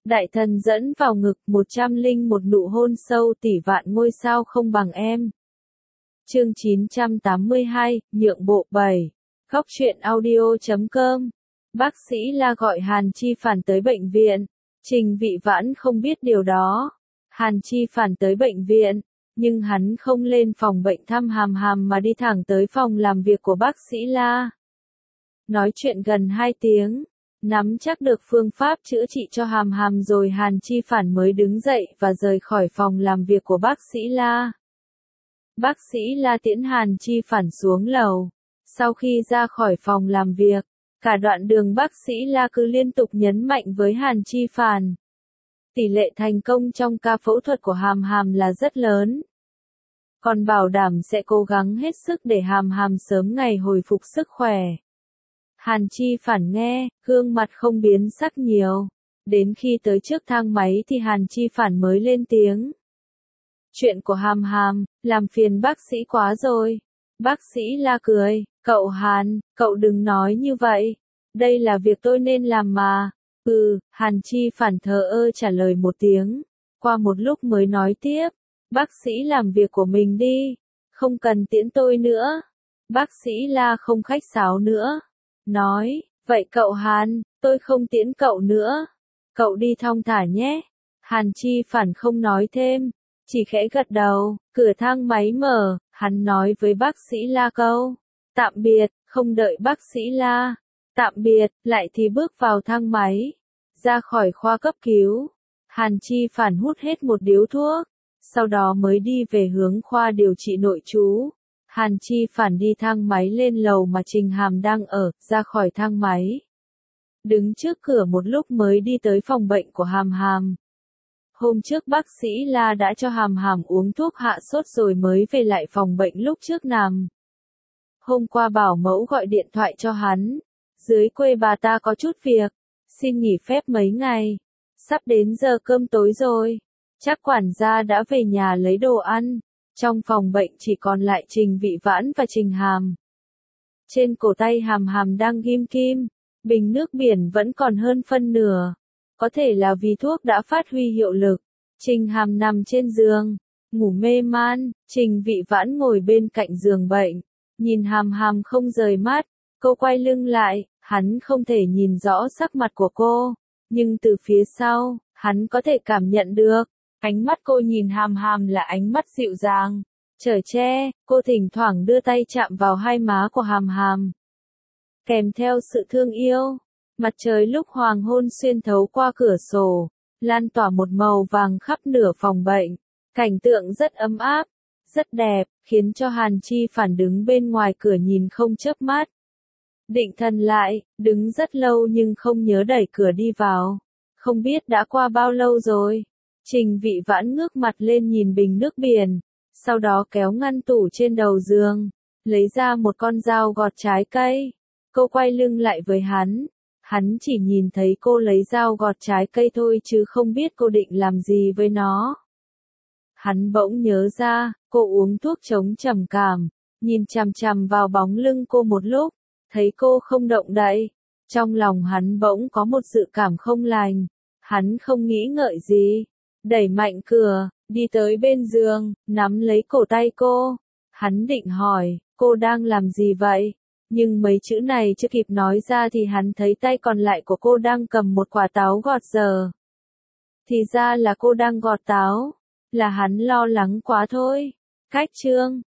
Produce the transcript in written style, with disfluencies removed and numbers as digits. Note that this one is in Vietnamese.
Đại thần dẫn vào ngực 101 nụ hôn sâu tỷ vạn ngôi sao không bằng em. Chương 982, nhượng bộ 7. Góc truyện audio.com. Bác sĩ La gọi Hàn Chi Phản tới bệnh viện. Trình Vị Vãn không biết điều đó. Hàn Chi Phản tới bệnh viện, nhưng hắn không lên phòng bệnh thăm Hàm Hàm mà đi thẳng tới phòng làm việc của bác sĩ La. Nói chuyện gần 2 tiếng, nắm chắc được phương pháp chữa trị cho Hàm Hàm rồi Hàn Chi Phản mới đứng dậy và rời khỏi phòng làm việc của bác sĩ La. Bác sĩ La tiễn Hàn Chi Phản xuống lầu. Sau khi ra khỏi phòng làm việc, cả đoạn đường bác sĩ La cứ liên tục nhấn mạnh với Hàn Chi Phản. Tỷ lệ thành công trong ca phẫu thuật của Hàm Hàm là rất lớn. Còn bảo đảm sẽ cố gắng hết sức để Hàm Hàm sớm ngày hồi phục sức khỏe. Hàn Chi Phản nghe, gương mặt không biến sắc nhiều. Đến khi tới trước thang máy thì Hàn Chi Phản mới lên tiếng. Chuyện của Hàm Hàm, làm phiền bác sĩ quá rồi. Bác sĩ La cười, cậu Hàn, cậu đừng nói như vậy. Đây là việc tôi nên làm mà. Hàn Chi Phản thờ ơ trả lời một tiếng. Qua một lúc mới nói tiếp. Bác sĩ làm việc của mình đi. Không cần tiễn tôi nữa. Bác sĩ La không khách sáo nữa. Nói, vậy cậu Hàn, tôi không tiễn cậu nữa. Cậu đi thong thả nhé. Hàn Chi Phản không nói thêm, chỉ khẽ gật đầu. Cửa thang máy mở, hắn nói với bác sĩ La câu. Tạm biệt, không đợi bác sĩ La. Tạm biệt, lại thì bước vào thang máy. Ra khỏi khoa cấp cứu. Hàn Chi Phản hút hết một điếu thuốc. Sau đó mới đi về hướng khoa điều trị nội trú. Hàn Chi Phản đi thang máy lên lầu mà Trình Hàm đang ở, ra khỏi thang máy. Đứng trước cửa một lúc mới đi tới phòng bệnh của Hàm Hàm. Hôm trước bác sĩ La đã cho Hàm Hàm uống thuốc hạ sốt rồi mới về lại phòng bệnh lúc trước nằm. Hôm qua bảo mẫu gọi điện thoại cho hắn. Dưới quê bà ta có chút việc, xin nghỉ phép mấy ngày. Sắp đến giờ cơm tối rồi. Chắc quản gia đã về nhà lấy đồ ăn. Trong phòng bệnh chỉ còn lại Trình Vị Vãn và Trình Hàm. Trên cổ tay Hàm Hàm đang ghim kim. Bình nước biển vẫn còn hơn phân nửa. Có thể là vì thuốc đã phát huy hiệu lực. Trình Hàm nằm trên giường, ngủ mê man. Trình Vị Vãn ngồi bên cạnh giường bệnh. Nhìn Hàm Hàm không rời mắt. Cô quay lưng lại, hắn không thể nhìn rõ sắc mặt của cô. Nhưng từ phía sau, hắn có thể cảm nhận được. Ánh mắt cô nhìn Hàm Hàm là ánh mắt dịu dàng, chở che. Cô thỉnh thoảng đưa tay chạm vào hai má của Hàm Hàm. Kèm theo sự thương yêu, mặt trời lúc hoàng hôn xuyên thấu qua cửa sổ, lan tỏa một màu vàng khắp nửa phòng bệnh. Cảnh tượng rất ấm áp, rất đẹp, khiến cho Hàn Chi Phản đứng bên ngoài cửa nhìn không chớp mắt. Định thần lại, đứng rất lâu nhưng không nhớ đẩy cửa đi vào. Không biết đã qua bao lâu rồi. Trình Vị Vãn ngước mặt lên nhìn bình nước biển, sau đó kéo ngăn tủ trên đầu giường, lấy ra một con dao gọt trái cây. Cô quay lưng lại với hắn chỉ nhìn thấy cô lấy dao gọt trái cây thôi chứ không biết cô định làm gì với nó. Hắn bỗng nhớ ra, cô uống thuốc chống trầm cảm, nhìn chằm chằm vào bóng lưng cô một lúc, thấy cô không động đậy. Trong lòng hắn bỗng có một dự cảm không lành, hắn không nghĩ ngợi gì. Đẩy mạnh cửa, đi tới bên giường, nắm lấy cổ tay cô. Hắn định hỏi, cô đang làm gì vậy? Nhưng mấy chữ này chưa kịp nói ra thì hắn thấy tay còn lại của cô đang cầm một quả táo gọt dở. Thì ra là cô đang gọt táo. Là hắn lo lắng quá thôi. Cách chương